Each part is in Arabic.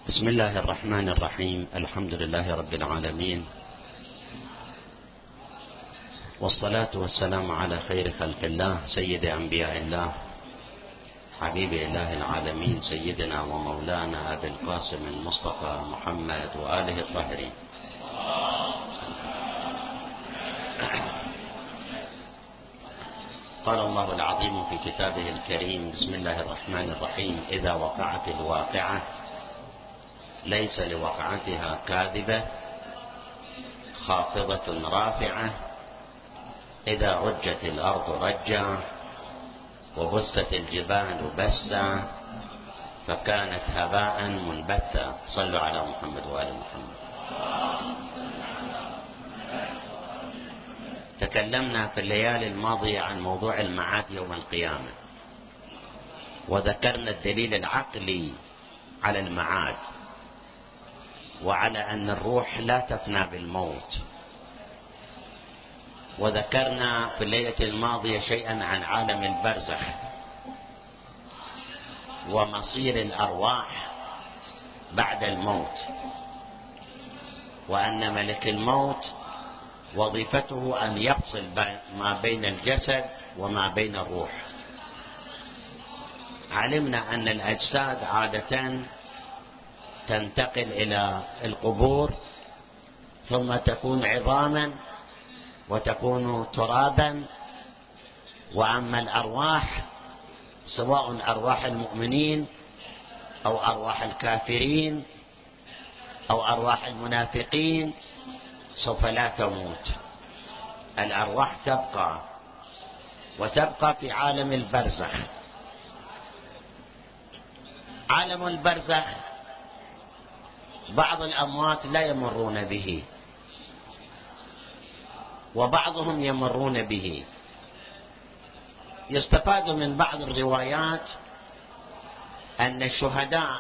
بسم الله الرحمن الرحيم. الحمد لله رب العالمين، والصلاة والسلام على خير خلق الله سيد أنبياء الله حبيب إله العالمين سيدنا ومولانا أبي القاسم المصطفى محمد وآله الطاهرين. قال الله العظيم في كتابه الكريم: بسم الله الرحمن الرحيم. إذا وقعت الواقعة ليس لوقعتها كاذبة خافضة رافعة إذا رجت الأرض رجا وبست الجبال بسا فكانت هباء منبثا. صلوا على محمد وآل محمد. تكلمنا في الليالي الماضية عن موضوع المعاد يوم القيامة، وذكرنا الدليل العقلي على المعاد وعلى أن الروح لا تفنى بالموت، وذكرنا في الليلة الماضية شيئا عن عالم البرزخ ومصير الأرواح بعد الموت، وأن ملك الموت وظيفته أن يفصل ما بين الجسد وما بين الروح. علمنا أن الأجساد عادة تنتقل إلى القبور ثم تكون عظاما وتكون ترابا، وأما الأرواح سواء أرواح المؤمنين أو أرواح الكافرين أو أرواح المنافقين سوف لا تموت. الأرواح تبقى وتبقى في عالم البرزخ. عالم البرزخ بعض الأموات لا يمرون به وبعضهم يمرون به. يستفاد من بعض الروايات أن الشهداء،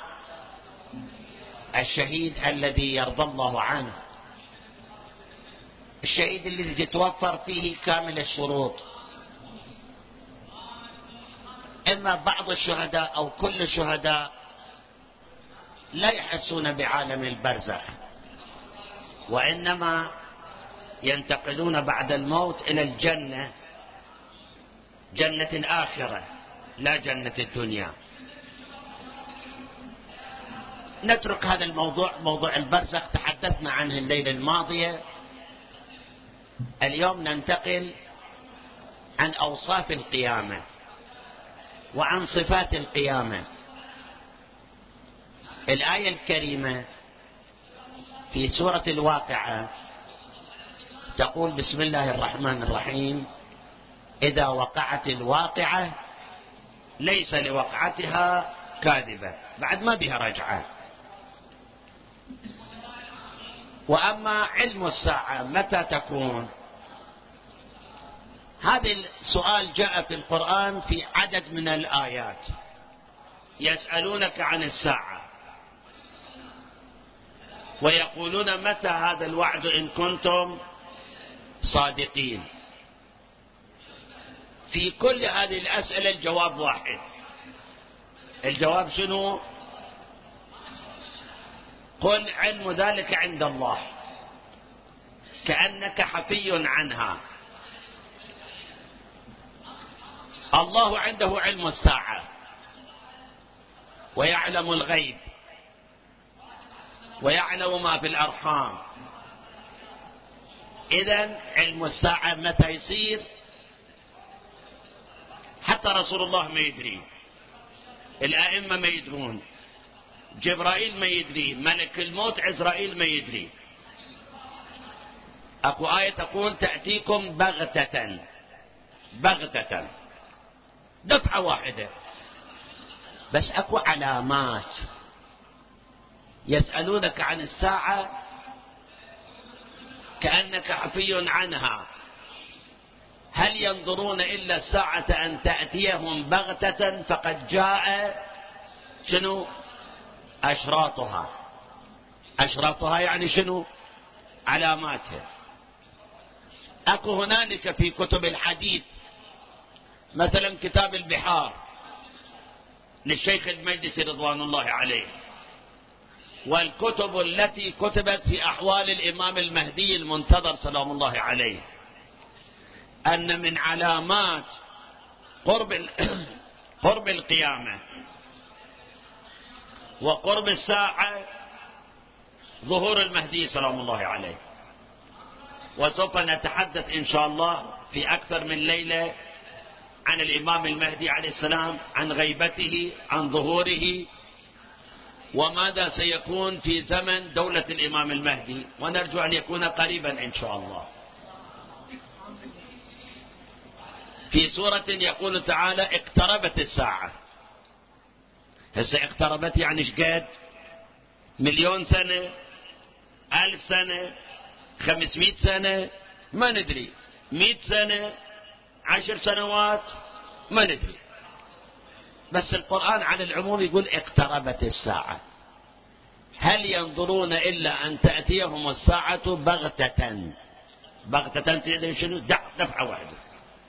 الشهيد الذي يرضى الله عنه، الشهيد الذي تتوفر فيه كامل الشروط، إما بعض الشهداء أو كل الشهداء لا يحسون بعالم البرزخ، وإنما ينتقلون بعد الموت إلى الجنة، جنة الآخرة لا جنة الدنيا. نترك هذا الموضوع، موضوع البرزخ تحدثنا عنه الليلة الماضية. اليوم ننتقل عن أوصاف القيامة وعن صفات القيامة. الآية الكريمة في سورة الواقعة تقول: بسم الله الرحمن الرحيم. إذا وقعت الواقعة ليس لوقعتها كاذبة، بعد ما بها رجعة. وأما علم الساعة متى تكون؟ هذا السؤال جاء في القرآن في عدد من الآيات. يسألونك عن الساعة ويقولون متى هذا الوعد إن كنتم صادقين. في كل هذه الأسئلة الجواب واحد. الجواب شنو؟ قل علم ذلك عند الله، كأنك حفي عنها. الله عنده علم الساعة ويعلم الغيب ويعلم ما في الأرحام. إذن علم الساعة متى يصير؟ حتى رسول الله ما يدري، الأئمة ما يدرون، جبرائيل ما يدري، ملك الموت عزرائيل ما يدري. أكو آية تقول: تأتيكم بغتة، بغتة، دفعة واحدة. بس أكو علامات. يسألونك عن الساعة كأنك حفي عنها، هل ينظرون إلا الساعة أن تأتيهم بغتة فقد جاء شنو؟ أشراطها. أشراطها يعني شنو؟ علاماتها. أكو هنالك في كتب الحديث مثلا كتاب البحار للشيخ المجلسي رضوان الله عليه، والكتب التي كتبت في أحوال الإمام المهدي المنتظر سلام الله عليه أن من علامات قرب القيامة وقرب الساعة ظهور المهدي سلام الله عليه. وسوف نتحدث إن شاء الله في أكثر من ليلة عن الإمام المهدي عليه السلام، عن غيبته، عن ظهوره، وماذا سيكون في زمن دولة الإمام المهدي، ونرجو أن يكون قريبا إن شاء الله. في سورة يقول تعالى اقتربت الساعة. هسه اقتربت يعني ايش قد؟ 1,000,000 سنة، 1000 سنة، 500 سنة، ما ندري، 100 سنة، 10 سنوات، ما ندري. بس القرآن على العموم يقول اقتربت الساعة. هل ينظرون إلا أن تأتيهم الساعة بغتة؟ بغتة تدري شنو؟ دفعة واحدة.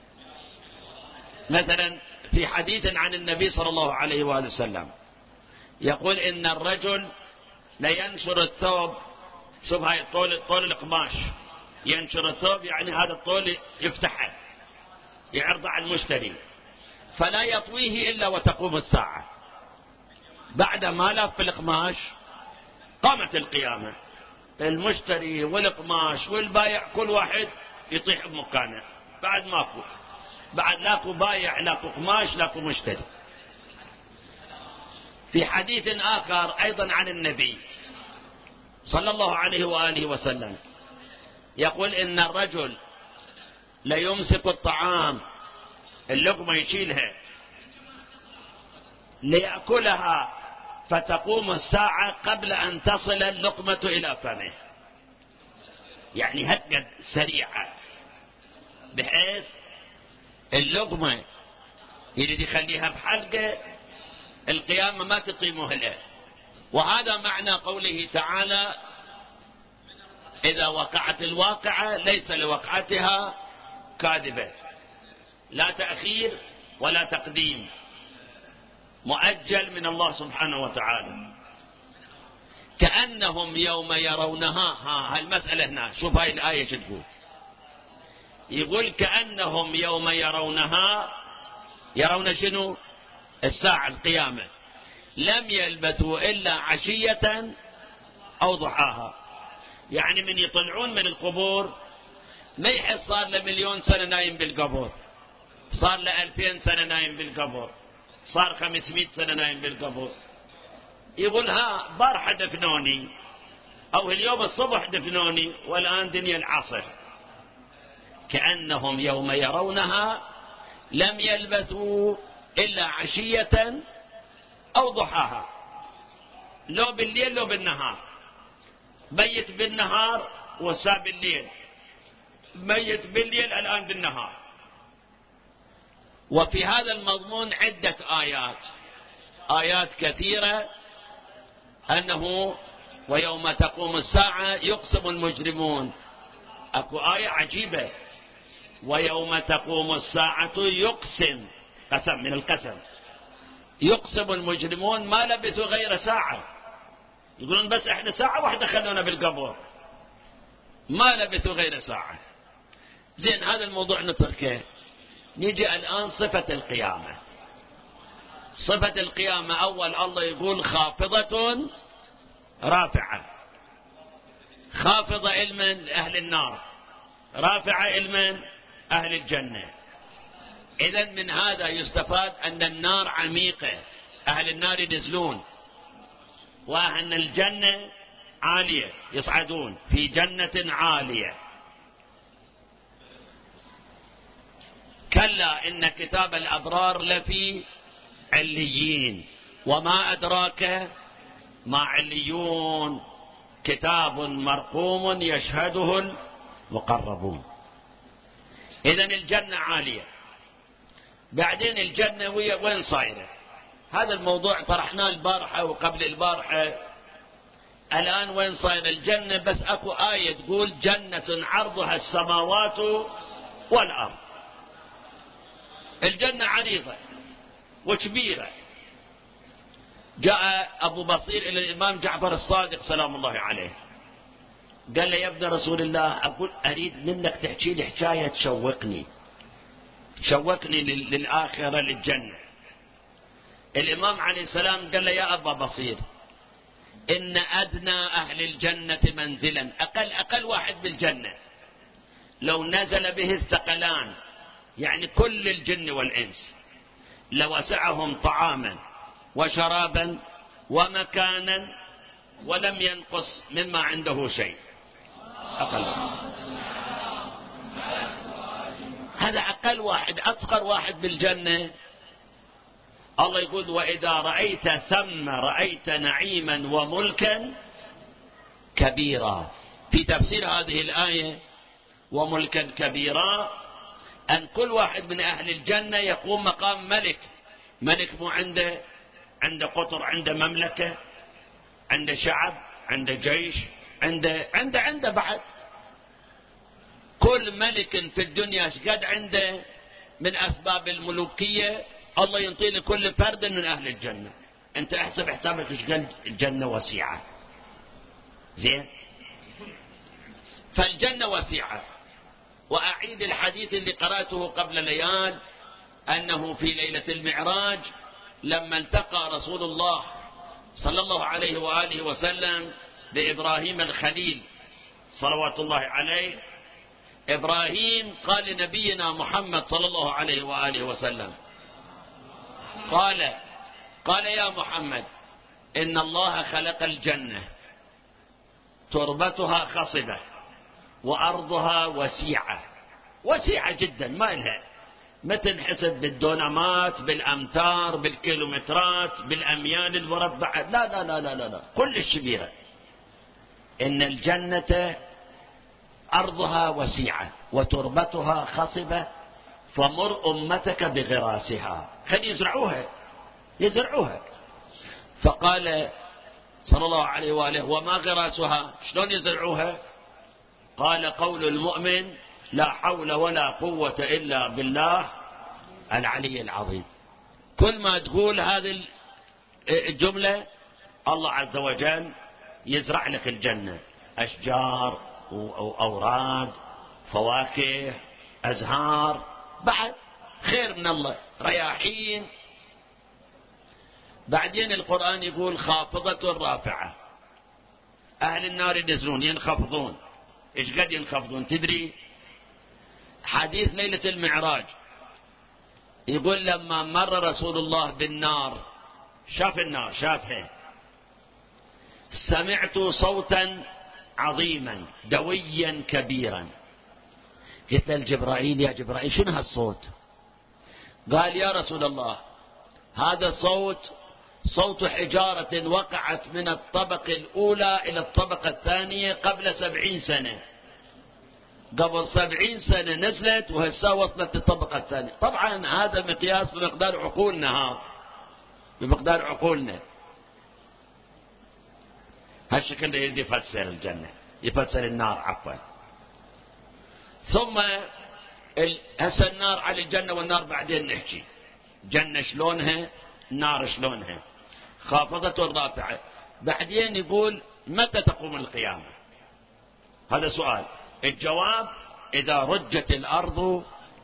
مثلا في حديث عن النبي صلى الله عليه وآله وسلم يقول إن الرجل لينشر الثوب، شوف هاي طول القماش، ينشر الثوب يعني هذا الطول يفتحه يعرض على المشتري، فلا يطويه إلا وتقوم الساعة. بعد ما لف القماش قامت القيامة، المشتري والقماش والبايع كل واحد يطيح بمكانه، بعد ماكو، بعد لاكو بايع، لاكو قماش، لاكو مشتري. في حديث آخر أيضا عن النبي صلى الله عليه وآله وسلم يقول إن الرجل ليمسك الطعام، اللقمة يشيلها ليأكلها فتقوم الساعة قبل أن تصل اللقمة إلى فمه، يعني هكذا سريعة بحيث اللقمة يريد يخليها بحلقة القيامة ما تطيمه له. وهذا معنى قوله تعالى إذا وقعت الواقعة ليس لوقعتها كاذبة، لا تأخير ولا تقديم، مؤجل من الله سبحانه وتعالى. كأنهم يوم يرونها، المسألة هنا، شوف هاي الآية شو تقول. يقول كأنهم يوم يرونها، يرون شنو؟ الساعة، القيامة، لم يلبثوا إلا عشية أو ضحاها. يعني من يطلعون من القبور ما يحس صار له 1,000,000 سنة نايم بالقبر، صار له 2000 سنة نايم بالقبر، صار 500 سنة نايم بالقبر. يقول ها بارحة دفنوني، أو اليوم الصبح دفنوني، والآن دنيا العصر. كأنهم يوم يرونها لم يلبثوا إلا عشية أو ضحاها، لو بالليل لو بالنهار، بيت بالنهار وساب بالليل، بيت بالليل الآن بالنهار. وفي هذا المضمون عدة آيات كثيرة أنه ويوم تقوم الساعة يقسم المجرمون. أكو آية عجيبة، ويوم تقوم الساعة يقسم، قسم من القسم، يقسم المجرمون ما لبثوا غير ساعة. يقولون بس احنا ساعة واحدة خلونا بالقبر، ما لبثوا غير ساعة. زين، هذا الموضوع نتركه. نيجي الآن صفة القيامة. صفة القيامة أول الله يقول خافضة رافعة. خافضة علما أهل النار، رافعة علما أهل الجنة. إذن من هذا يستفاد أن النار عميقة، أهل النار ينزلون، وأن الجنة عالية يصعدون في جنة عالية. كلا إن كتاب الأبرار لفي عليين، وما أدراك ما عليون، كتاب مرقوم يشهده المقربون. إذن الجنة عالية. بعدين الجنة وين صايرة؟ هذا الموضوع طرحناه البارحة وقبل البارحة. الآن وين صايرة الجنة؟ بس أكو آية تقول جنة عرضها السماوات والأرض. الجنة عريضة وكبيرة، جاء أبو بصير إلى الإمام جعفر الصادق سلام الله عليه، قال له: يا ابن رسول الله، أقول أريد منك تحكي لي حكاية تشوقني للآخرة للجنة. الإمام عليه السلام قال له: يا أبا بصير، إن أدنى أهل الجنة منزلا، أقل واحد بالجنة لو نزل به الثقلان، يعني كل الجن والإنس، لوسعهم طعاما وشرابا ومكانا ولم ينقص مما عنده شيء. أقل واحد. هذا أقل واحد، أفقر واحد بالجنة. الله يقول: وإذا رأيت ثم رأيت نعيما وملكا كبيرا. في تفسير هذه الآية وملكا كبيرا أن كل واحد من أهل الجنة يقوم مقام ملك. ملك مو عنده قطر، عنده مملكة، عنده شعب، عنده جيش، عنده بعد. كل ملك في الدنيا قد عنده من أسباب الملوكية الله ينطي لكل فرد من أهل الجنة. أنت احسب حسابك ايش قد الجنة وسيعة. زين، فالجنة وسيعة. وأعيد الحديث اللي قرأته قبل ليال، أنه في ليلة المعراج لما التقى رسول الله صلى الله عليه وآله وسلم بإبراهيم الخليل صلوات الله عليه، إبراهيم قال لنبينا محمد صلى الله عليه وآله وسلم، قال: يا محمد، إن الله خلق الجنة تربتها خصبة وأرضها وسيعة جدا، ما لها ما تنحسب بالدونمات، بالأمتار، بالكيلومترات، بالأميال المربعة، لا لا لا لا لا, لا. كل الشبيرة. إن الجنة أرضها وسيعة وتربتها خصبة، فمر أمتك بغراسها. خل يزرعوها. فقال صلى الله عليه وآله: وما غراسها؟ شلون يزرعوها؟ قال: قول المؤمن: لا حول ولا قوة إلا بالله العلي العظيم. كل ما تقول هذه الجملة الله عز وجل يزرع لك الجنة، أشجار وأوراد، فواكه، أزهار، بعد خير من الله، رياحين. بعدين القرآن يقول: خافضة رافعة. أهل النار ينزلون ينخفضون. إيش قد ينخفضون تدري؟ حديث ليلة المعراج يقول: لما مر رسول الله بالنار، شاف النار، شافها، سمعت صوتا عظيما دويا كبيرا. قلت لجبرائيل: يا جبرائيل، شنو هالصوت؟ قال: يا رسول الله، هذا صوت حجارة وقعت من الطبقة الأولى إلى الطبقة الثانية قبل 70 سنة. قبل 70 سنة نزلت وهسه وصلت الطبقة الثانية. طبعا هذا مقياس بمقدار عقولنا، بمقدار عقولنا. هالشكل يريد يفسر الجنة، يفسر النار عفوا. ثم هسه النار على الجنة والنار بعدين نحكي. جنة شلونها، النار شلونها، خافضة رافعة. بعدين يقول: متى تقوم القيامة؟ هذا سؤال. الجواب: إذا رجت الأرض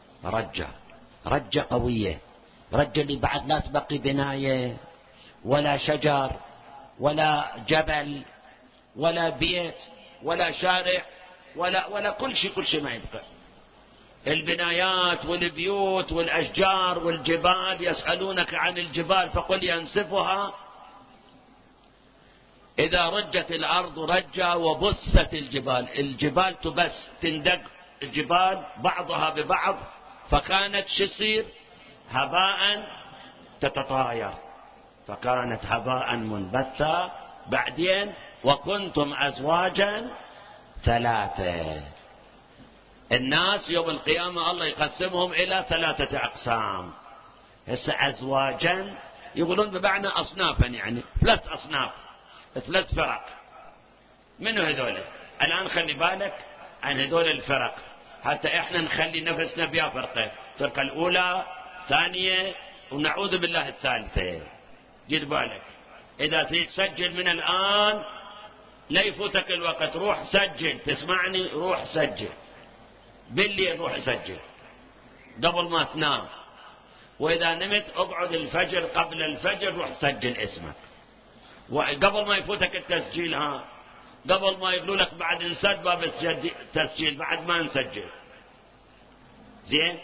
رجة قوية، رجة اللي بعد لا تبقي بناية ولا شجر ولا جبل ولا بيت ولا شارع ولا كل شيء ما يبقى. البنايات والبيوت والأشجار والجبال، يسألونك عن الجبال فقل ينسفها. إذا رجت الأرض رجة وبست الجبال تبس، تندق الجبال بعضها ببعض، فكانت شصير هباء تتطاير، فكانت هباء منبثا. بعدين: وكنتم أزواجا ثلاثة. الناس يوم القيامة الله يقسمهم إلى 3 أقسام. هسه أزواجا يقولون بمعنى أصنافا، يعني 3 أصناف، 3 فرق. منو هذول؟ الآن خلي بالك عن هذول الفرق حتى إحنا نخلي نفسنا بها فرقة. الفرقة الأولى، ثانية، ونعوذ بالله الثالثة. جد بالك، إذا تسجل من الآن لا يفوتك الوقت، روح سجل. تسمعني؟ روح سجل بالليل، روح سجل قبل ما تنام. وإذا نمت اقعد الفجر، قبل الفجر روح سجل اسمك، وقبل ما يفوتك التسجيل. قبل ما يقولوا لك بعد انسد باب التسجيل، بعد ما نسجل. زين.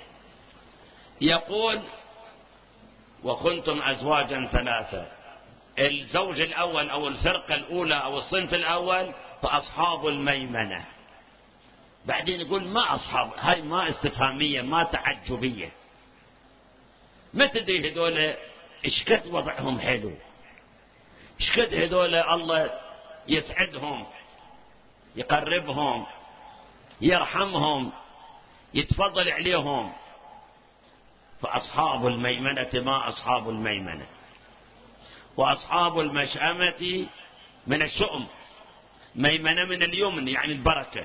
يقول وكنتم أزواجا ثلاثة. الزوج الأول أو الفرقة الأولى أو الصنف الأول فأصحاب الميمنة. بعدين يقول ما أصحاب، هاي ما استفهامية، ما تعجبية. ما تدري هذول اشكد وضعهم حلو، اشكد هذول الله يسعدهم، يقربهم، يرحمهم، يتفضل عليهم. فأصحاب الميمنة ما أصحاب الميمنة. وأصحاب المشأمة من الشؤم، ميمنة من اليمن يعني البركة.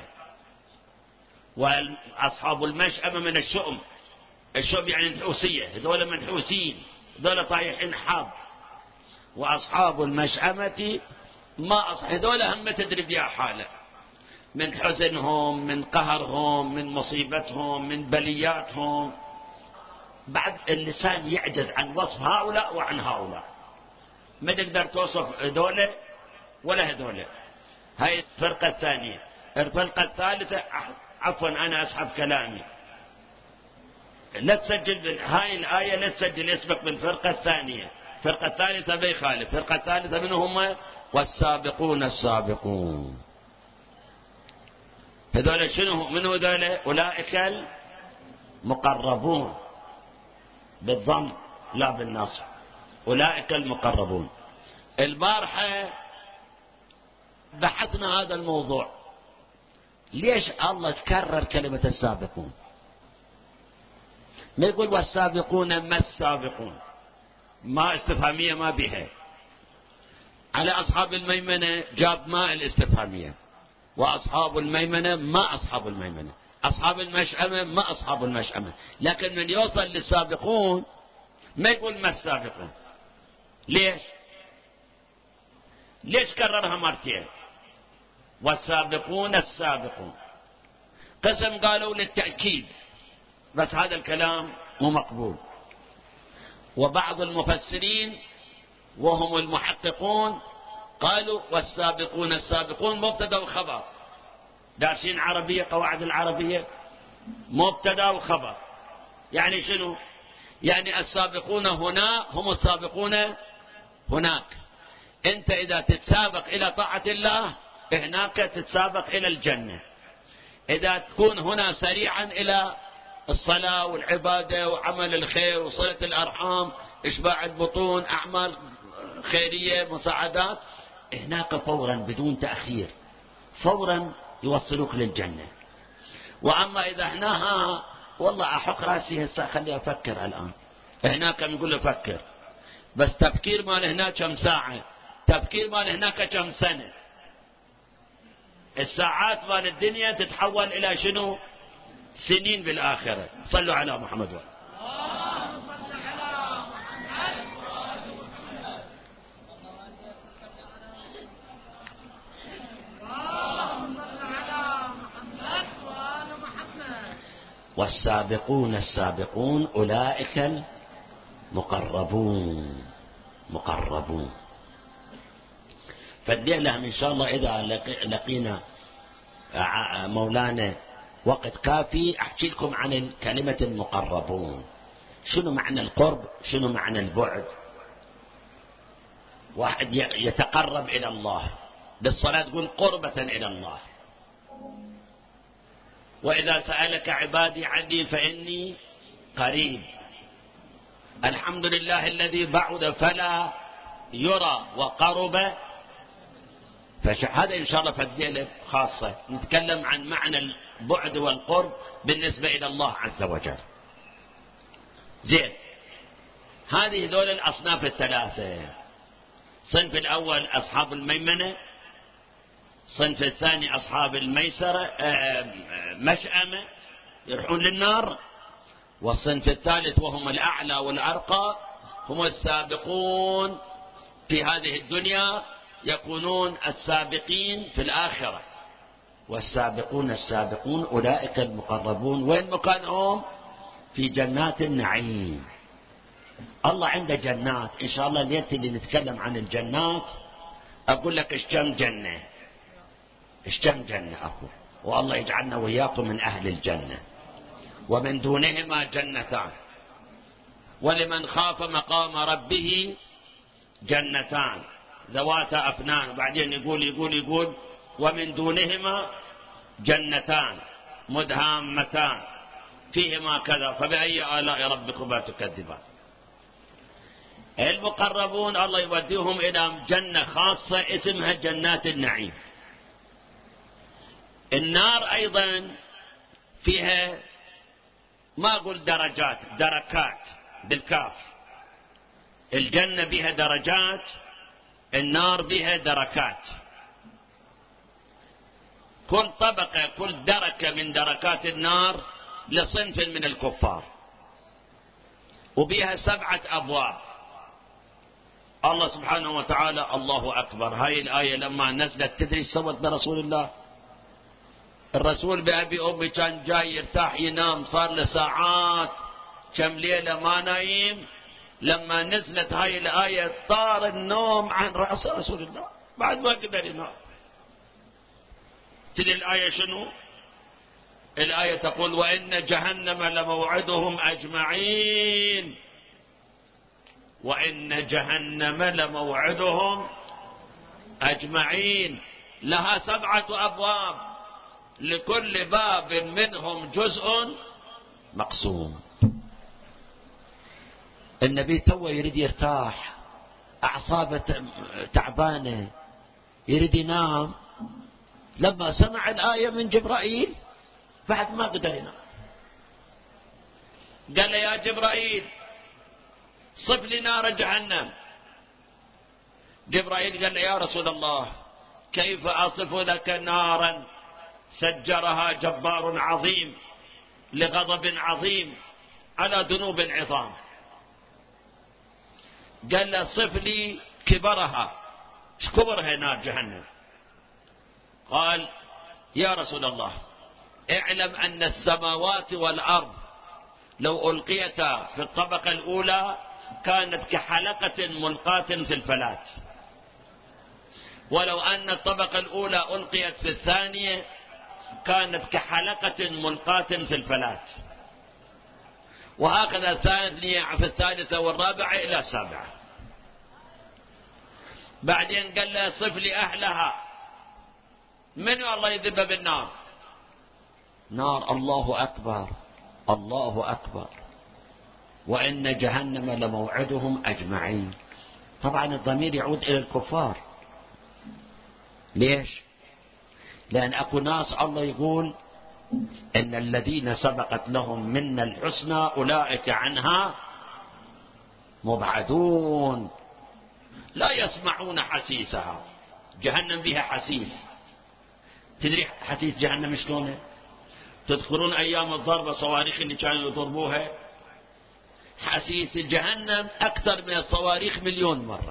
وأصحاب المشأمة من الشؤم، الشؤم يعني الحوسية، هذول منحوسين، هذول طايحين حاب. وأصحاب المشأمة ما هذول هم تدري بها حالة، من حزنهم، من قهرهم، من مصيبتهم، من بلياتهم. بعد اللسان يعجز عن وصف هؤلاء وعن هؤلاء، ما تقدر توصف هذول ولا هذول. هاي الفرقة الثانية. الفرقة الثالثة، عفوا أنا أسحب كلامي، لا تسجل هاي الآية، لا تسجل اسمك بالفرقة الثانية. الفرقة الثالثة بيخالف. الفرقة الثالثة من هم؟ والسابقون السابقون. هذول شنو؟ من هذول؟ أولئك المقربون، بالضم لا بالنصب، أولئك المقربون. البارحة بحثنا هذا الموضوع، ليش الله تكرر كلمة السابقون؟ ما يقول والسابقون ما السابقون، ما استفهامية ما بها. على أصحاب الميمنة جاب ما الاستفهامية، وأصحاب الميمنة ما أصحاب الميمنة، أصحاب المشأمة ما أصحاب المشأمة. لكن من يوصل للسابقون ما يقول ما السابقون. ليش؟ ليش كررها مرتين؟ والسابقون السابقون. قسم قالوا للتأكيد، بس هذا الكلام مو مقبول. وبعض المفسرين وهم المحققون قالوا والسابقون السابقون مبتدا وخبر. دارسين عربية، قواعد العربية، مبتدا وخبر يعني شنو؟ يعني السابقون هنا هم السابقون هناك. انت اذا تتسابق الى طاعة الله هناك تتسابق الى الجنة. اذا تكون هنا سريعا الى الصلاة والعبادة وعمل الخير وصلة الارحام، اشباع البطون، اعمال خيرية، مساعدات، هناك فورا بدون تأخير، فورا يوصلوك للجنة. واما اذا هنا والله احق راسي هسه خلي افكر الان، هناك يقول له فكر، بس تفكير مال هناك كم ساعة، تفكير مال هناك كم سنة. الساعات مال الدنيا تتحول الى شنو؟ سنين بالاخرة. صلوا على محمد. والسابقون السابقون أولئك المقربون. مقربون. فالليلة إن شاء الله إذا لقينا مولانا وقت كافي أحكي لكم عن كلمة المقربون. شنو معنى القرب؟ شنو معنى البعد؟ واحد يتقرب إلى الله بالصلاة تقول قربة إلى الله. وإذا سألك عبادي عني فإني قريب. الحمد لله الذي بعد فلا يرى وقرب هذا إن شاء الله في الليلة خاصة نتكلم عن معنى البعد والقرب بالنسبة إلى الله عز وجل. زين، هذه دول الأصناف الثلاثة. صنف الأول أصحاب الميمنة، صنف الثاني أصحاب الميسرة مشأمة يروحون للنار، والصنف الثالث وهم الأعلى والأرقى هم السابقون في هذه الدنيا يكونون السابقين في الآخرة. والسابقون السابقون أولئك المقربون. وين مكانهم؟ في جنات النعيم. الله عنده جنات. إن شاء الله الليلة اللي نتكلم عن الجنات أقول لك إيش كم جنة، إيش كم جنة أقول، والله يجعلنا وإياكم من أهل الجنة. ومن دونهما جنتان، ولمن خاف مقام ربه جنتان ذواتا أفنان. وبعدين يقول ومن دونهما جنتان مدهامتان فيهما كذا فبأي آلاء ربكما تكذبان. المقربون الله يوديهم إلى جنة خاصة اسمها جنات النعيم. النار أيضا فيها ما أقول درجات، دركات بالكاف. الجنة بها درجات، النار بها دركات. كل طبقة كل دركة من دركات النار لصنف من الكفار، وبها 7 أبواب. الله سبحانه وتعالى الله أكبر. هاي الآية لما نزلت تدري سوت برسول الله؟ الرسول بأبي أمي كان جاي يرتاح ينام، صار له ساعات كم ليلة ما نايم. لما نزلت هاي الآية طار النوم عن رأس رسول الله، بعد ما قدر ينام. تدري الآية شنو؟ الآية تقول وإن جهنم لموعدهم أجمعين. وإن جهنم لموعدهم أجمعين. لها 7 أبواب، لكل باب منهم جزء مقسوم. النبي تو يريد يرتاح، أعصابه تعبانة، يريد ينام. لما سمع الآية من جبرائيل بعد ما قدر ينام. قال له يا جبرائيل صف لي نار جهنم. جبرائيل قال له يا رسول الله كيف أصف لك نارا سجرها جبار عظيم لغضب عظيم على ذنوب عظام. قال له صف لي كبرها، ايش كبرها نار جهنم؟ قال يا رسول الله اعلم أن السماوات والأرض لو ألقيتا في الطبقة الأولى كانت كحلقة ملقاة في الفلاة، ولو أن الطبقة الأولى ألقيت في الثانية كانت كحلقة ملقاة في الفلاة، وهكذا الثانية في الثالثة والرابعة إلى 7. بعدين قال له صف لي أهلها. من الله يذب بالنار؟ نار. الله أكبر الله أكبر. وإن جهنم لموعدهم أجمعين. طبعا الضمير يعود إلى الكفار. ليش؟ لأن أكو ناس الله يقول إن الذين سبقت لهم منا الحسنى أولئك عنها مبعدون لا يسمعون حسيسها. جهنم بها حسيس. تدري حسيس جهنم شلونه؟ تذكرون أيام الضربة صواريخ اللي كانوا يضربوها؟ حسيس جهنم أكثر من الصواريخ 1,000,000 مرة.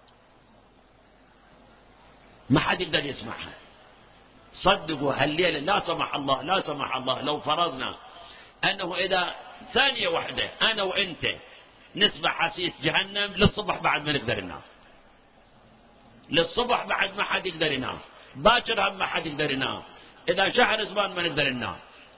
ما حد يقدر يسمعها. صدقوا هالليلة لا سمح الله لا سمح الله لو فرضنا أنه إذا ثانية واحدة أنا وإنت نسمع حسيس جهنم للصبح بعد ما نقدر ننام. للصبح بعد ما حد يقدر ينام. باكر هم ما حد يقدر ينام. إذا شهر زمان ما نقدر ننام.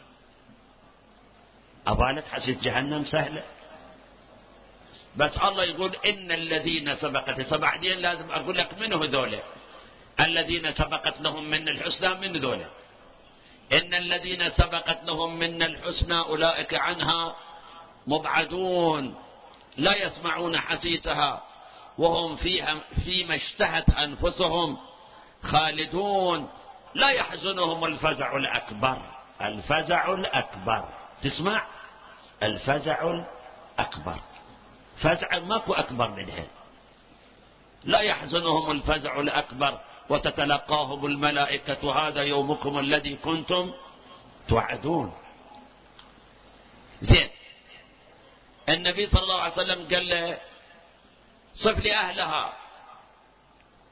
أبالك حسيس جهنم سهلة. بس الله يقول إن الذين سبقت. بعدين لازم أقول لك منه ذولا الذين سبقت لهم من الحسنى. من ذولا إن الذين سبقت لهم من الحسنى أولئك عنها مبعدون لا يسمعون حسيسها وهم فيما اشتهت أنفسهم خالدون لا يحزنهم الفزع الأكبر. الفزع الأكبر. تسمع؟ الفزع الأكبر. فزع ماكو أكبر منها. لا يحزنهم الفزع الأكبر وتتلقاهم الملائكة هذا يومكم الذي كنتم توعدون. زين. النبي صلى الله عليه وسلم قال له صف لي أهلها.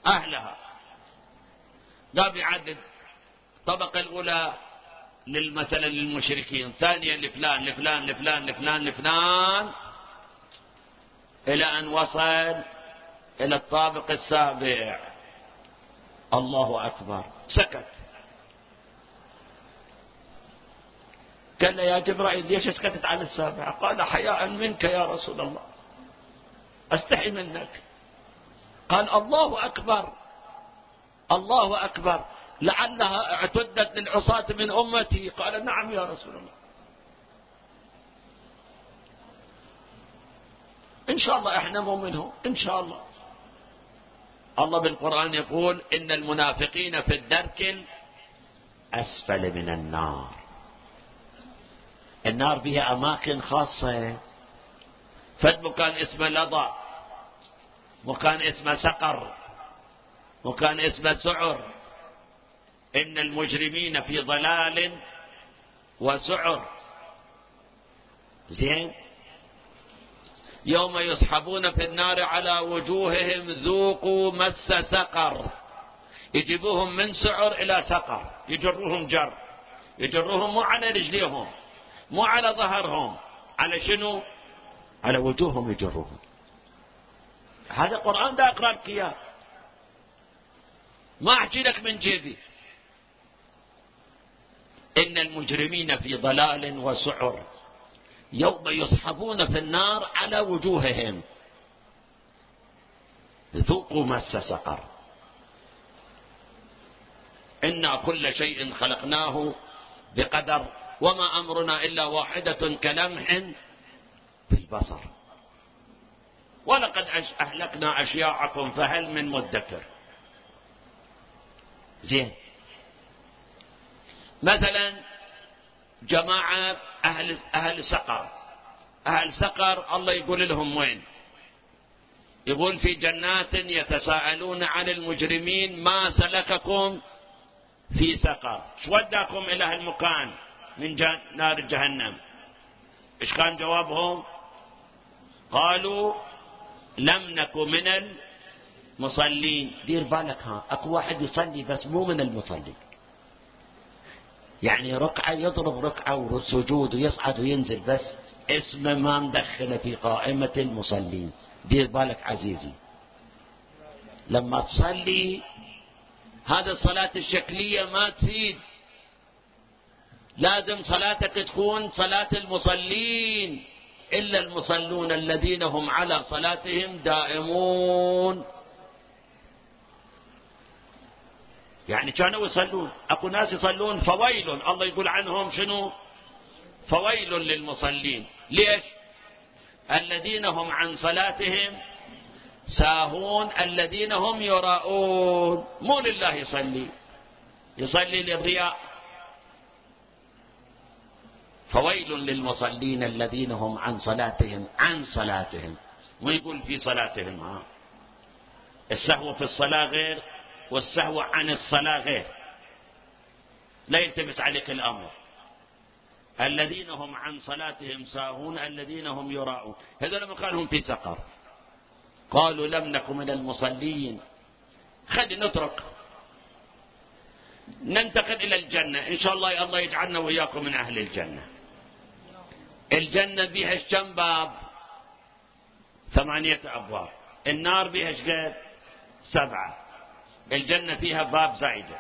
أهلها. قام يعدد الطبقة الأولى مثلا للمشركين، ثانيا لفلان لفلان لفلان لفلان لفلان، إلى أن وصل إلى الطابق السابع. الله أكبر. سكت. قال له: يا جبرائيل ليش سكتت عن السابع؟ قال: حياء منك يا رسول الله، أستحي منك. قال: الله أكبر الله أكبر، لعلها اعتدت للعصاة من أمتي. قال: نعم يا رسول الله، إن شاء الله إحنا مو منهم إن شاء الله. الله بالقرآن يقول: إن المنافقين في الدرك الأسفل من النار. النار بها أماكن خاصة، فد مكان اسمه لظى، مكان اسمه سقر، مكان اسمه سعر. إن المجرمين في ضلال وسعر. زين. يوم يسحبون في النار على وجوههم ذوقوا مس سقر. يجيبوهم من سعر إلى سقر، يجروهم جر، يجروهم مو على رجليهم، مو على ظهرهم، على شنو؟ على وجوههم يجروهم. هذا قرآن دا أقرأ لك إياه، ما أحكي لك من جيبي. إن المجرمين في ضلال وسعر يوم يسحبون في النار على وجوههم ذوقوا مس سقر. إنا كل شيء خلقناه بقدر وما أمرنا إلا واحدة كلمح في البصر ولقد أهلكنا أشياعكم فهل من مدكر. زين. مثلا جماعة أهل سقر، أهل سقر الله يقول لهم وين؟ يقول: في جنات يتساءلون عن المجرمين ما سلككم في سقر. شو وداكم إلى هالمكان من نار جهنم؟ إيش كان جوابهم؟ قالوا: لم نك من المصلين. دير بالك، ها أكو واحد يصلي بس مو من المصلين، يعني ركعة يضرب ركعة وسجود ويصعد وينزل، بس اسمه ما مدخله في قائمة المصلين. دير بالك عزيزي، لما تصلي هذا الصلاة الشكلية ما تفيد، لازم صلاتك تكون صلاة المصلين. إلا المصلون الذين هم على صلاتهم دائمون. يعني كانوا يصلون، أكو ناس يصلون فويل، الله يقول عنهم شنو؟ فويل للمصلين. ليش؟ الذين هم عن صلاتهم ساهون، الذين هم يراءون. مو لله يصلي للرياء. فويل للمصلين الذين هم عن صلاتهم ويقول في صلاتهم. السهو في الصلاة غير، والسهو عن الصلاة غير، لا يلتبس عليك الأمر. الذين هم عن صلاتهم ساهون الذين هم يراءون، هذول مكانهم في سقر. قالوا: لم نكن من المصلين. خلي نترك، ننتقل إلى الجنة إن شاء الله. الله يجعلنا وإياكم من أهل الجنة. الجنة بها كم باب؟ 8 أبواب. النار بها شقد؟ 7. الجنة فيها باب زائدة.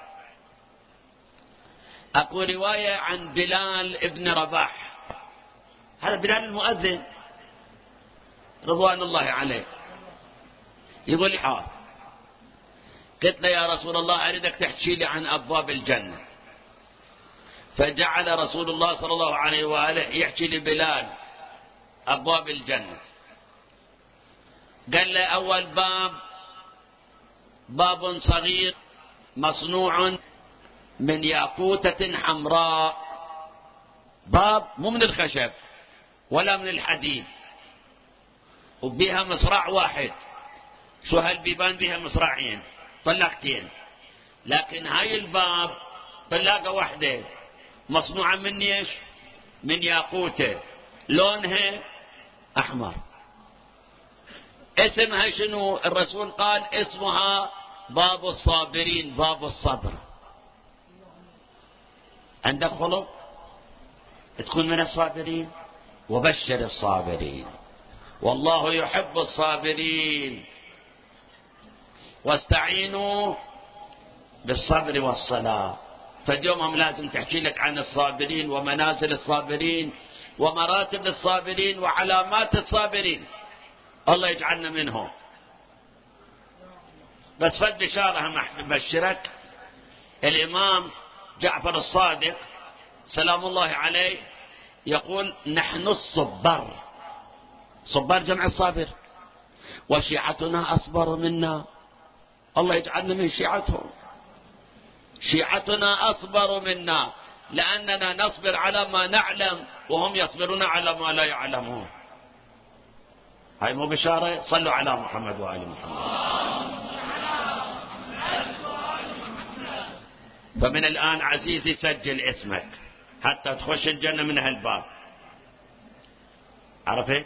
أكو رواية عن بلال ابن رباح، هذا بلال المؤذن رضوان الله عليه، يقول: قلت له: يا رسول الله أريدك تحكي لي عن أبواب الجنة. فجعل رسول الله صلى الله عليه وآله يحكي لبلال أبواب الجنة. قال له: أول باب صغير مصنوع من ياقوتة حمراء. باب مو من الخشب ولا من الحديد، وبها مصراع واحد. شو هالبيبان بها مصراعين طلاقتين، لكن هاي الباب طلاقة واحدة مصنوعة من ايش؟ من ياقوتة، لونها أحمر. اسمها شنو؟ الرسول قال اسمها باب الصابرين، باب الصبر. عندك خلق تكون من الصابرين، وبشر الصابرين والله يحب الصابرين، واستعينوا بالصبر والصلاة. فاليوم لازم تحكي لك عن الصابرين ومنازل الصابرين ومراتب الصابرين وعلامات الصابرين، الله يجعلنا منهم. بس فد بشارة بشرك، الإمام جعفر الصادق سلام الله عليه يقول نحن الصبر، صبر جمع الصابر، وشيعتنا أصبر منا، الله يجعلنا من شيعتهم. شيعتنا أصبر منا لأننا نصبر على ما نعلم وهم يصبرون على ما لا يعلمون. هاي مو بشارة؟ صلوا على محمد وآل محمد. فمن الآن عزيزي سجل اسمك حتى تخش الجنة من هالباب، عرفت؟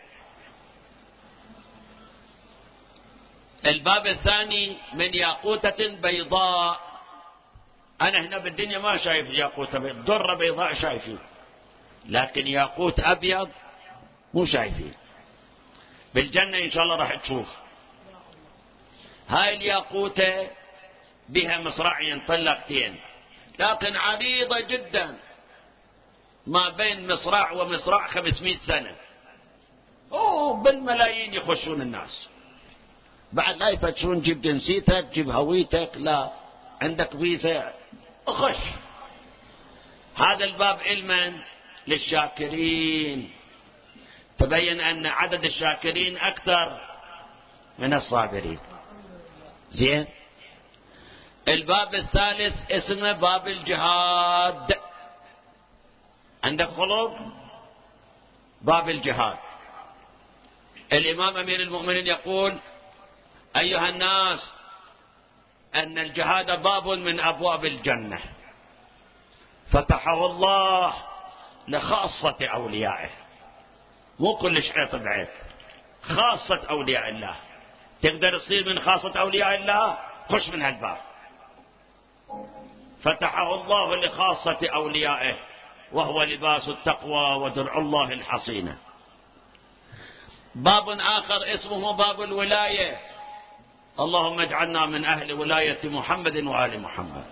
الباب الثاني من ياقوتة بيضاء. أنا هنا بالدنيا ما شايف ياقوتة بيضاء، درة بيضاء شايفين، لكن ياقوت أبيض مو شايفين. بالجنة إن شاء الله راح تشوف. هاي الياقوتة بها مصراعين طلقتين، لكن عريضة جدا، ما بين مصراع ومصراع 500 سنة، بالملايين يخشون الناس. بعد لا يفتشون جيب جنسيتك جيب هويتك، لا عندك فيزا اخش. هذا الباب علما للشاكرين، تبين أن عدد الشاكرين أكثر من الصابرين. زين. الباب الثالث اسمه باب الجهاد. عندك خلق؟ باب الجهاد. الإمام أمير المؤمنين يقول أيها الناس أن الجهاد باب من أبواب الجنة فتحه الله لخاصة أوليائه، مو كل شيء بعيد، خاصة أولياء الله. تقدر تصير من خاصة أولياء الله، خش من هالباب. فتحه الله لخاصة أوليائه وهو لباس التقوى ودرع الله الحصينة. باب آخر اسمه باب الولاية. اللهم اجعلنا من أهل ولاية محمد وآل محمد.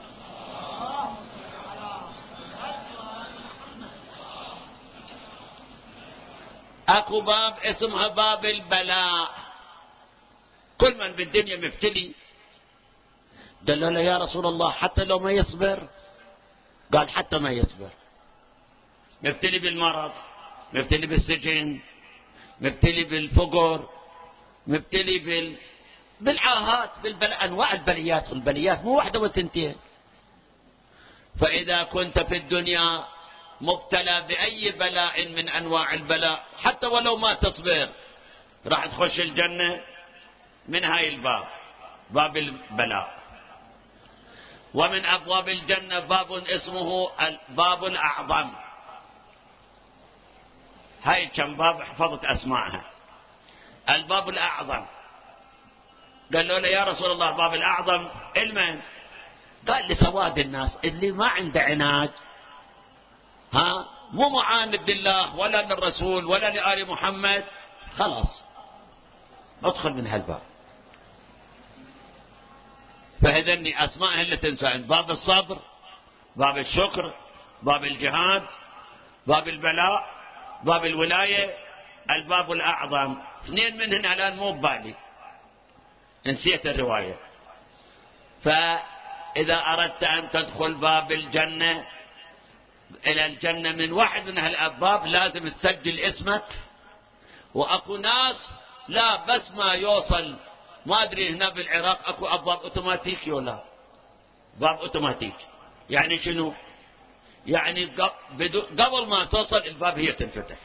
اكو باب اسمه باب البلاء. كل من بالدنيا مبتلي، قال له يا رسول الله حتى لو ما يصبر؟ قال حتى ما يصبر. مبتلي بالمرض، مبتلي بالسجن، مبتلي بالفقر، مبتلي بالعاهات، بالبلاء، انواع البليات، والبليات مو واحده وثنتين. فاذا كنت في الدنيا مبتلى باي بلاء من انواع البلاء، حتى ولو ما تصبر راح تخش الجنه من هاي الباب، باب البلاء. ومن ابواب الجنه باب اسمه الباب الاعظم. هاي كم باب حفظت اسماءها. الباب الاعظم، قال له يا رسول الله باب الاعظم علما؟ قال لسواد الناس اللي ما عنده عناد، مو معاند لله ولا للرسول ولا لآل محمد، خلاص ادخل من هالباب. فهذني اسماء اللي تنسى: باب الصبر، باب الشكر، باب الجهاد، باب البلاء، باب الولاية، الباب الأعظم. اثنين منهن الآن مو ببالي، نسيت الرواية. فإذا أردت أن تدخل باب الجنة إلى الجنة من واحد من هالأبواب لازم تسجل اسمك. وأكو ناس لا بس ما يوصل، ما أدري هنا بالعراق أكو أبواب أوتوماتيكي ولا باب أوتوماتيكي. يعني شنو؟ يعني قبل ما توصل الباب هي تنفتح.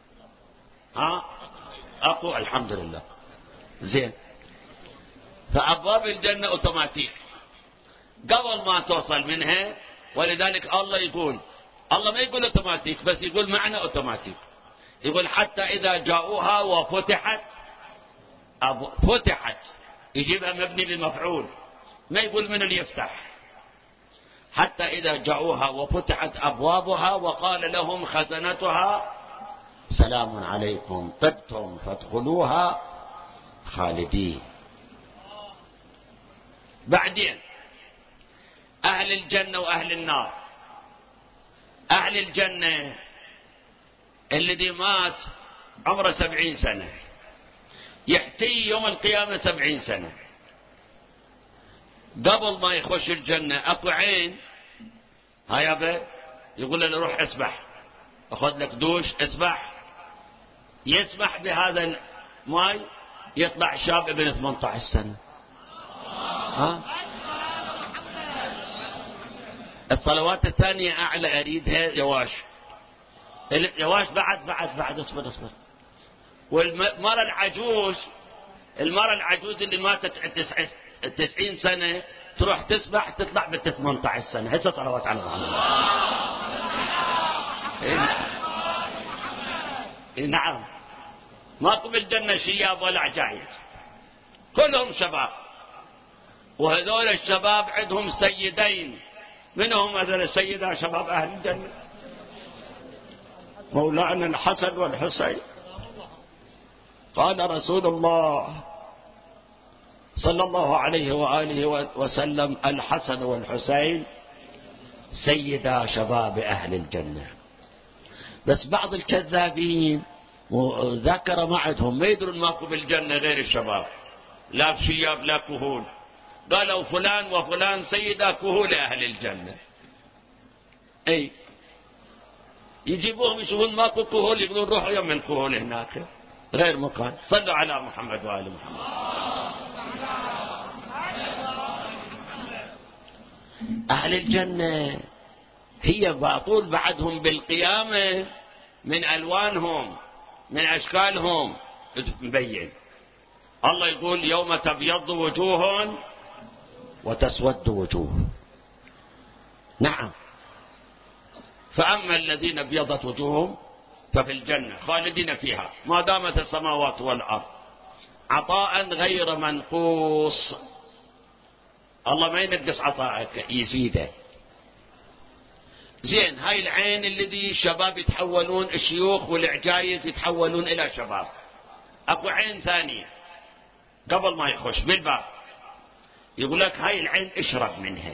أكو الحمد لله. زين. فأبواب الجنة أوتوماتيك قبل ما توصل منها. ولذلك الله يقول، الله ما يقول أوتوماتيك بس، يقول معنى أوتوماتيك. يقول حتى إذا جاءوها وفتحت، فتحت يجيبها مبني للمفعول، ما يقول من اللي يفتح، حتى إذا جاءوها وفتحت أبوابها وقال لهم خزنتها سلام عليكم طبتم فادخلوها خالدين. بعدين أهل الجنة وأهل النار. أهل الجنة الذي مات عمره 70 سنة يحتي يوم القيامة 70 سنة. قبل ما يخش الجنة أكو عين، هيا أبا يقول له روح اسبح، أخذ لك دوش اسبح. يسبح بهذا الماء يطلع شاب ابن 18 سنة. ها؟ الصلوات الثانية أعلى أريدها يواش. يواش بعد اصبر. والمرأة العجوز، اللي ماتت 90 سنة تروح تسبح تطلع ب 18 سنة. هسه صلوات على محمد. نعم، ماكو بالجنة شياب ولا عجايز، كلهم شباب. وهذول الشباب عندهم سيدين. من هم هذول السيدة شباب أهل الجنة؟ مولانا الحسن والحسين. قال رسول الله صلى الله عليه وآله وسلم: الحسن والحسين سيدا شباب أهل الجنة. بس بعض الكذابين وذاكرة ما عندهم، ما يدرون ماكو بالجنة غير الشباب، لا شياب لا كهول. قالوا فلان وفلان سيدا كهول أهل الجنة. أي يجيبوهم يشوفون ماكو كهول، يقولون روحوا يم الكهول هناك غير مكان. صلوا على محمد وآل محمد. أهل الجنة هي باطول بعدهم بالقيامة من ألوانهم من أشكالهم مبين. الله يقول: يوم تبيض وجوه وتسود وجوه. نعم. فأما الذين ابيضت وجوههم ففي الجنة خالدين فيها ما دامت السماوات والأرض عطاء غير منقوص. الله ما ينقص عطاءك، يزيده. زين، هاي العين الذي الشباب يتحولون، الشيوخ والعجايز يتحولون إلى شباب. أكو عين ثانية قبل ما يخش بالباب يقول لك: هاي العين اشرب منها.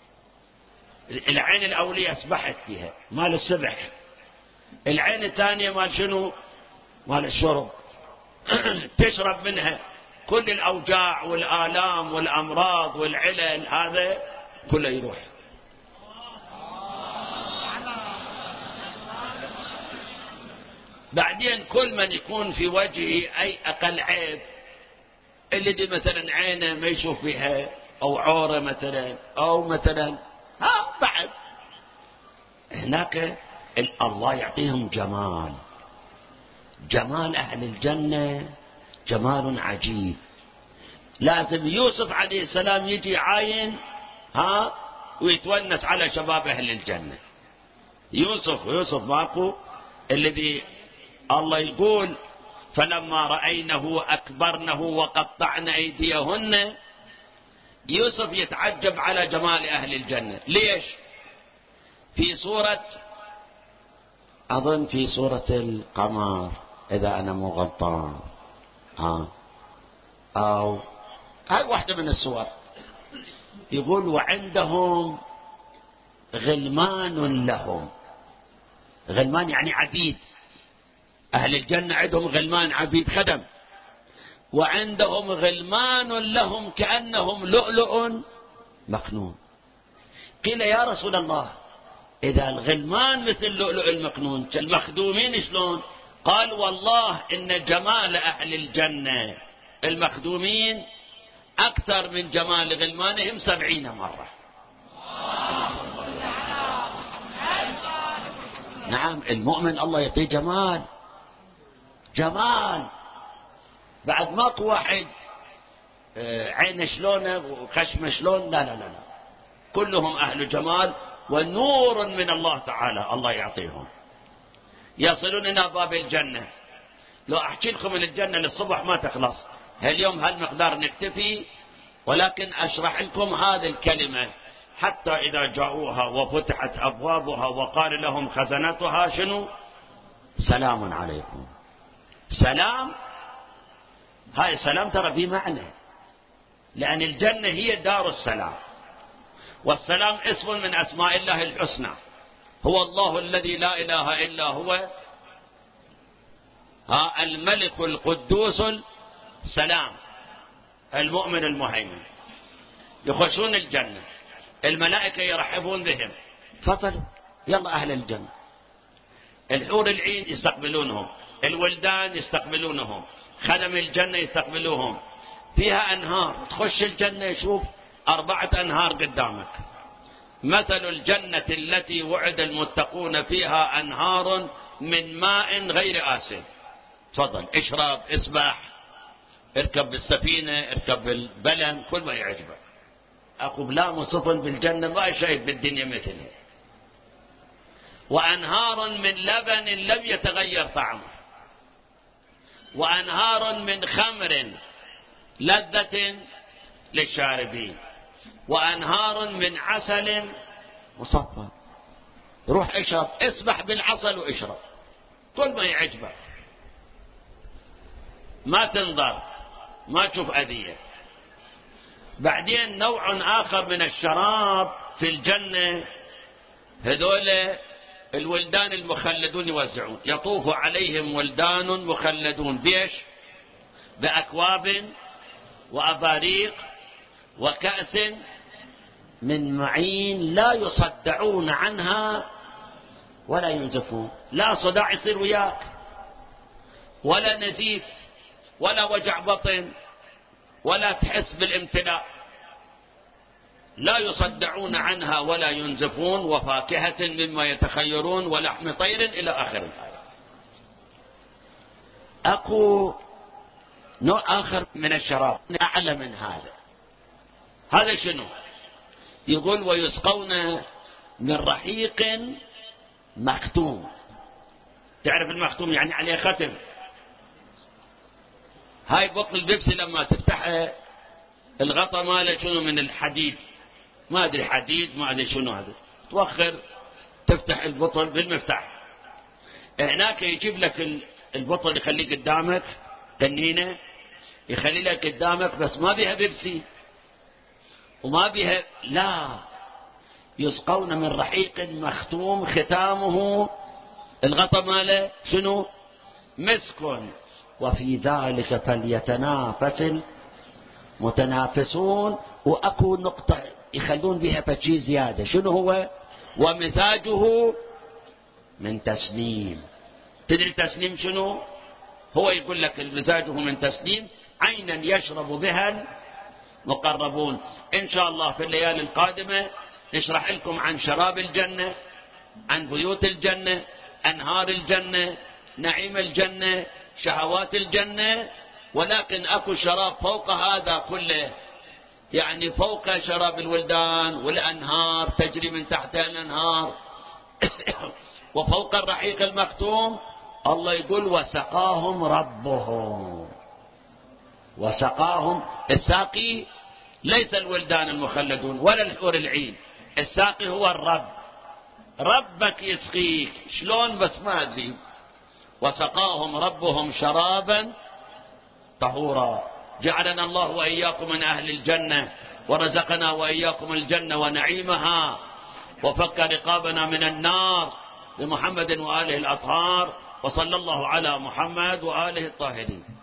العين الأولية أسبحت فيها مال السبح، العين الثانية مال شنو؟ مال الشرب. تشرب منها كل الأوجاع والآلام والأمراض والعلل، هذا كله يروح. بعدين كل من يكون في وجهه أي أقل عيب، اللي دي مثلا عينه ما يشوف فيها، أو عورة مثلا، أو مثلا بعد هناك الله يعطيهم جمال أهل الجنة جمال عجيب. لازم يوسف عليه السلام يجي عاين ويتونس على شباب أهل الجنة. يوسف ماكو الذي الله يقول: فلما رأينه أكبرنه وقطعن أيديهن. يوسف يتعجب على جمال أهل الجنة. ليش؟ في سورة، أظن في سورة القمر إذا أنا مو غلطان، أو هاي واحدة من السور، يقول: وعندهم غلمان لهم. غلمان يعني عبيد. أهل الجنة عندهم غلمان عبيد خدم. وعندهم غلمان لهم كأنهم لؤلؤ مكنون. قيل: يا رسول الله، إذا الغلمان مثل اللؤلؤ المكنون المخدومين شلون؟ قال: والله إن جمال أهل الجنة المخدومين أكثر من جمال غلمانهم 70 مرة. نعم، المؤمن الله يعطيه جمال. بعد ماكو واحد عين شلونه وخشمه شلون، لا، كلهم أهل جمال ونور من الله تعالى. الله يعطيهم. يصلون إلى باب الجنة. لو أحكي لكم من الجنة للصبح ما تخلص. هاليوم هالمقدار نكتفي، ولكن أشرح لكم هذه الكلمة حتى إذا جاءوها وفتحت أبوابها وقال لهم خزنتها شنو؟ سلام عليكم. سلام، هاي السلام ترى في معنى، لأن الجنة هي دار السلام، والسلام اسم من أسماء الله الحسنى، هو الله الذي لا إله إلا هو الملك القدوس السلام المؤمن المهيمن. يخشون الجنة، الملائكة يرحبون بهم، تفضلوا يلا أهل الجنة. الحور العين يستقبلونهم، الولدان يستقبلونهم، خدم الجنة يستقبلوهم. فيها أنهار، تخش الجنة يشوف 4 أنهار قدامك. مثل الجنة التي وعد المتقون فيها أنهار من ماء غير آسن. تفضل اشرب، اسبح، اركب بالسفينة، اركب بالبلن، كل ما يعجبك. أقبلام سفن بالجنة ما شايف بالدنيا مثله. وأنهار من لبن لم يتغير طعمه، وأنهار من خمر لذة للشاربين، وأنهار من عسل مصفى. روح اشرب، اسبح بالعسل واشرب كل ما يعجبك، ما تنظر، ما تشوف أذية. بعدين نوع آخر من الشراب في الجنة، هذول الولدان المخلدون يوزعون، يطوف عليهم ولدان مخلدون بيش؟ بأكواب وأباريق وكأس من معين لا يصدعون عنها ولا ينزفون. لا صداع يصير وياك، ولا نزيف، ولا وجع بطن، ولا تحس بالامتلاء. لا يصدعون عنها ولا ينزفون، وفاكهة مما يتخيرون، ولحم طير، إلى آخر الآية. أكو نوع آخر من الشراب أعلى من هذا. هذا شنو؟ يقول ويسقون من رحيق مختوم. تعرف المختوم يعني عليه ختم. هاي بطل البيبسي لما تفتح الغطاء ماله شنو من الحديد، ما أدري حديد، ما أدري شنو هذا، توخر تفتح البطل بالمفتاح. هناك يجيب لك البطل يخليه قدامك تنينه، يخلي لك قدامك، بس ما بيها بيبسي وما بيها، لا، يسقون من رحيق مختوم ختامه الغطاء ماله شنو؟ مسك، وفي ذلك فليتنافس المتنافسون. وأكو نقطة يخلون بها فشي زيادة، شنو هو؟ ومزاجه من تسنيم. تدري تسنيم شنو؟ هو يقول لك مزاجه من تسنيم، عينا يشرب بها المقربون. إن شاء الله في الليالي القادمة نشرح لكم عن شراب الجنة، عن بيوت الجنة، أنهار الجنة، نعيم الجنة، شهوات الجنة. ولكن أكو شراب فوق هذا كله، يعني فوق شراب الولدان والأنهار تجري من تحتها الأنهار وفوق الرحيق المختوم الله يقول وسقاهم ربهم. وسقاهم، الساقي ليس الولدان المخلدون ولا الحور العين، الساقي هو الرب. ربك يسقيك شلون بس ما أدري. وسقاهم ربهم شرابا طهورا. جعلنا الله وإياكم من أهل الجنة، ورزقنا وإياكم الجنة ونعيمها، وفك رقابنا من النار بمحمد وآله الأطهار، وصلى الله على محمد وآله الطاهرين.